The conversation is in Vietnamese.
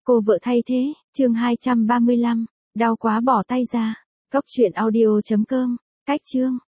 Cô vợ thay thế, chương 235, đau quá bỏ tay ra. Cốc truyện audio.com, cách chương.